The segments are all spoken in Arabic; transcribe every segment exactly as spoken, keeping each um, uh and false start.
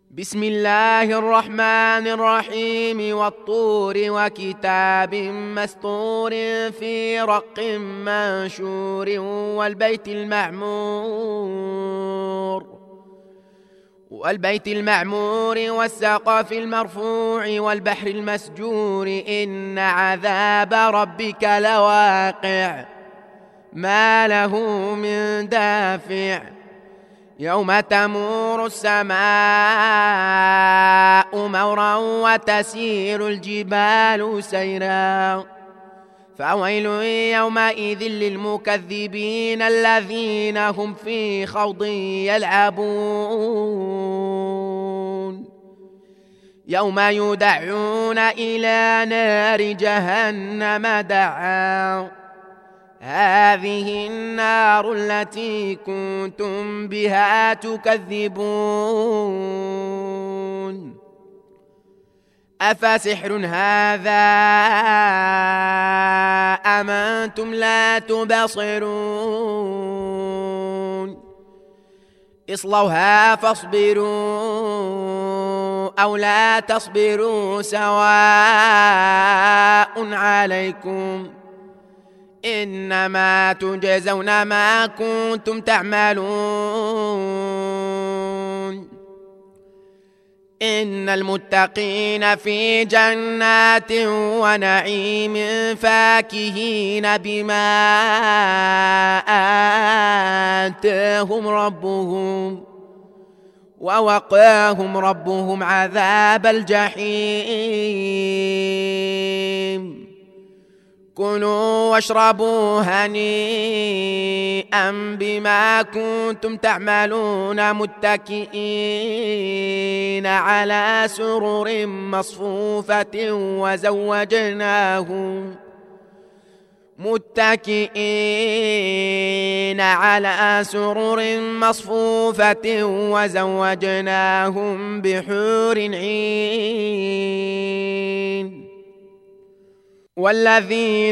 بسم الله الرحمن الرحيم والطور وكتاب مسطور في رق منشور والبيت المعمور والبيت المعمور والسقف المرفوع والبحر المسجور إن عذاب ربك لواقع ما له من دافع يوم تمور السماء مورا وتسير الجبال سيرا فويل يومئذ للمكذبين الذين هم في خوض يلعبون يوم يدعون إلى نار جهنم دعا هذه النار التي كنتم بها تكذبون أفسحر هذا أم أنتم لا تبصرون اصلوها فاصبروا أو لا تصبروا سواء عليكم إنما تجزون ما كنتم تعملون إن المتقين في جنات ونعيم فاكهين بما آتاهم ربهم ووقاهم ربهم عذاب الجحيم كلوا واشربوا هنيئا بما كنتم تعملون متكئين على سرر مصفوفة وزوجناهم متكئين على سرر مصفوفة وزوجناهم بحور عين والذين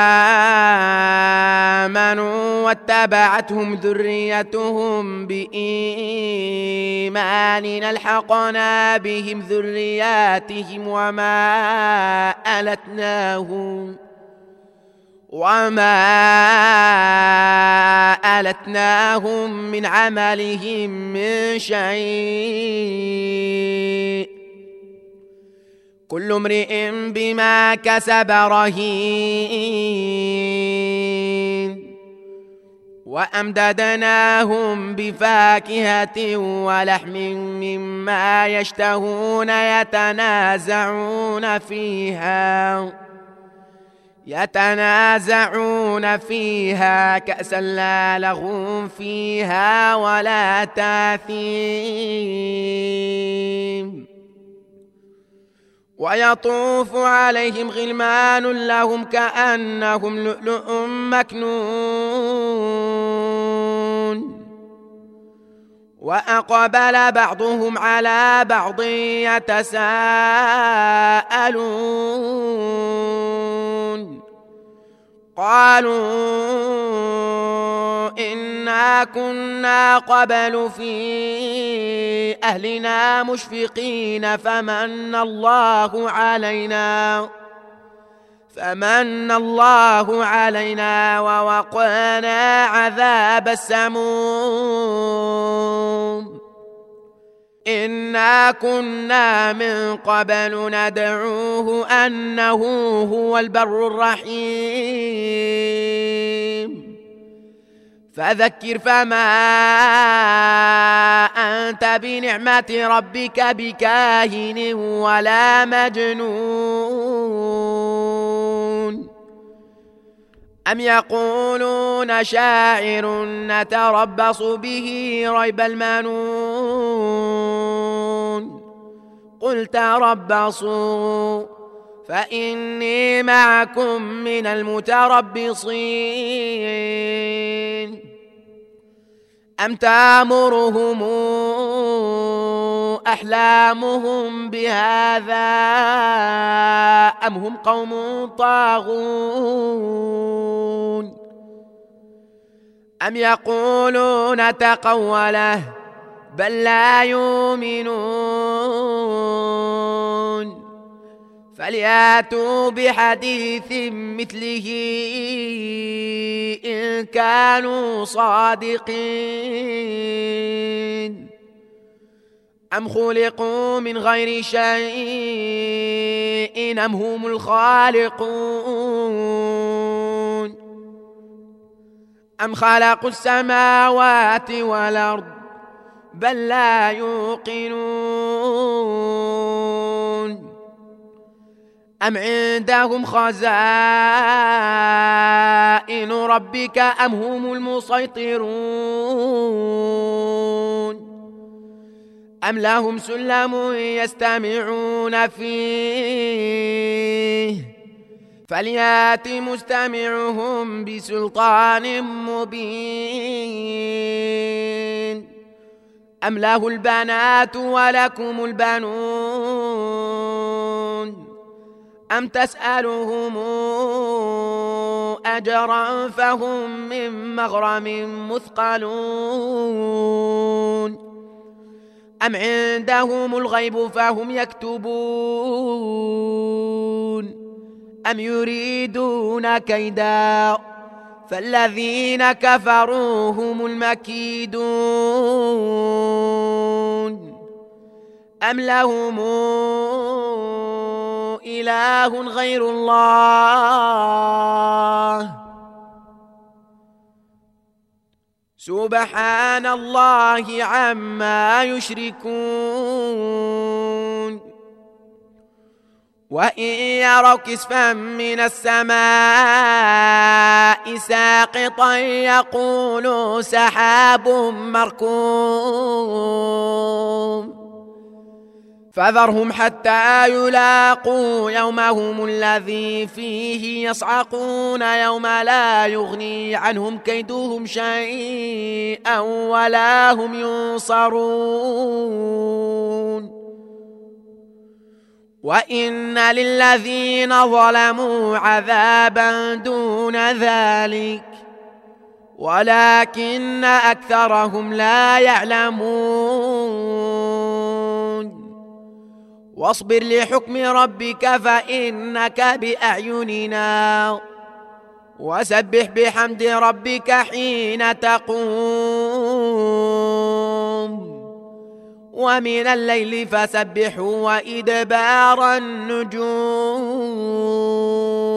آمنوا واتبعتهم ذريتهم بإيمان ألحقنا بهم ذرياتهم وما ألتناهم وما ألتناهم من عملهم من شيء كل امرئ بما كسب رهين وأمددناهم بفاكهة ولحم مما يشتهون يتنازعون فيها يتنازعون فيها كأسا لا لغو فيها ولا تاثيم ويطوف عليهم غلمان لهم كأنهم لؤلؤ مكنون وأقبل بعضهم على بعض يتساءلون قالوا إنا كنا قبل في أهلنا مشفقين فمن الله علينا فمن الله علينا ووقانا عذاب السموم إنا كنا من قبل ندعوه أنه هو البر الرحيم فذكر فما أنت بنعمة ربك بكاهن ولا مجنون أم يقولون شاعر نتربص به ريب المنون قل تربصوا فإني معكم من المتربصين أم تأمرهم أحلامهم بهذا أم هم قوم طاغون أم يقولون تقوله بل لا يؤمنون فلياتوا بحديث مثله إن كانوا صادقين أم خلقوا من غير شيء أم هم الخالقون أم خلقوا السماوات والأرض بل لا يوقنون أم عندهم خزائن ربك أم هم المسيطرون أم لهم سلم يستمعون فيه فليات مستمعهم بسلطان مبين أم له البنات ولكم البنون أم تسألهم أجرا فهم من مغرم مثقلون أم عندهم الغيب فهم يكتبون أم يريدون كيدا فالذين كفروا هم المكيدون أم لهم إله غير الله سبحان الله عما يشركون وإن يروا كسفا من السماء ساقطا يقولوا سحاب مركوم فذرهم حتى يلاقوا يومهم الذي فيه يصعقون يوم لا يغني عنهم كيدهم شيئا ولا هم ينصرون وإن للذين ظلموا عذابا دون ذلك ولكن أكثرهم لا يعلمون واصبر لحكم ربك فإنك بأعيننا وسبح بحمد ربك حين تقوم ومن الليل فسبحه وإدبار النجوم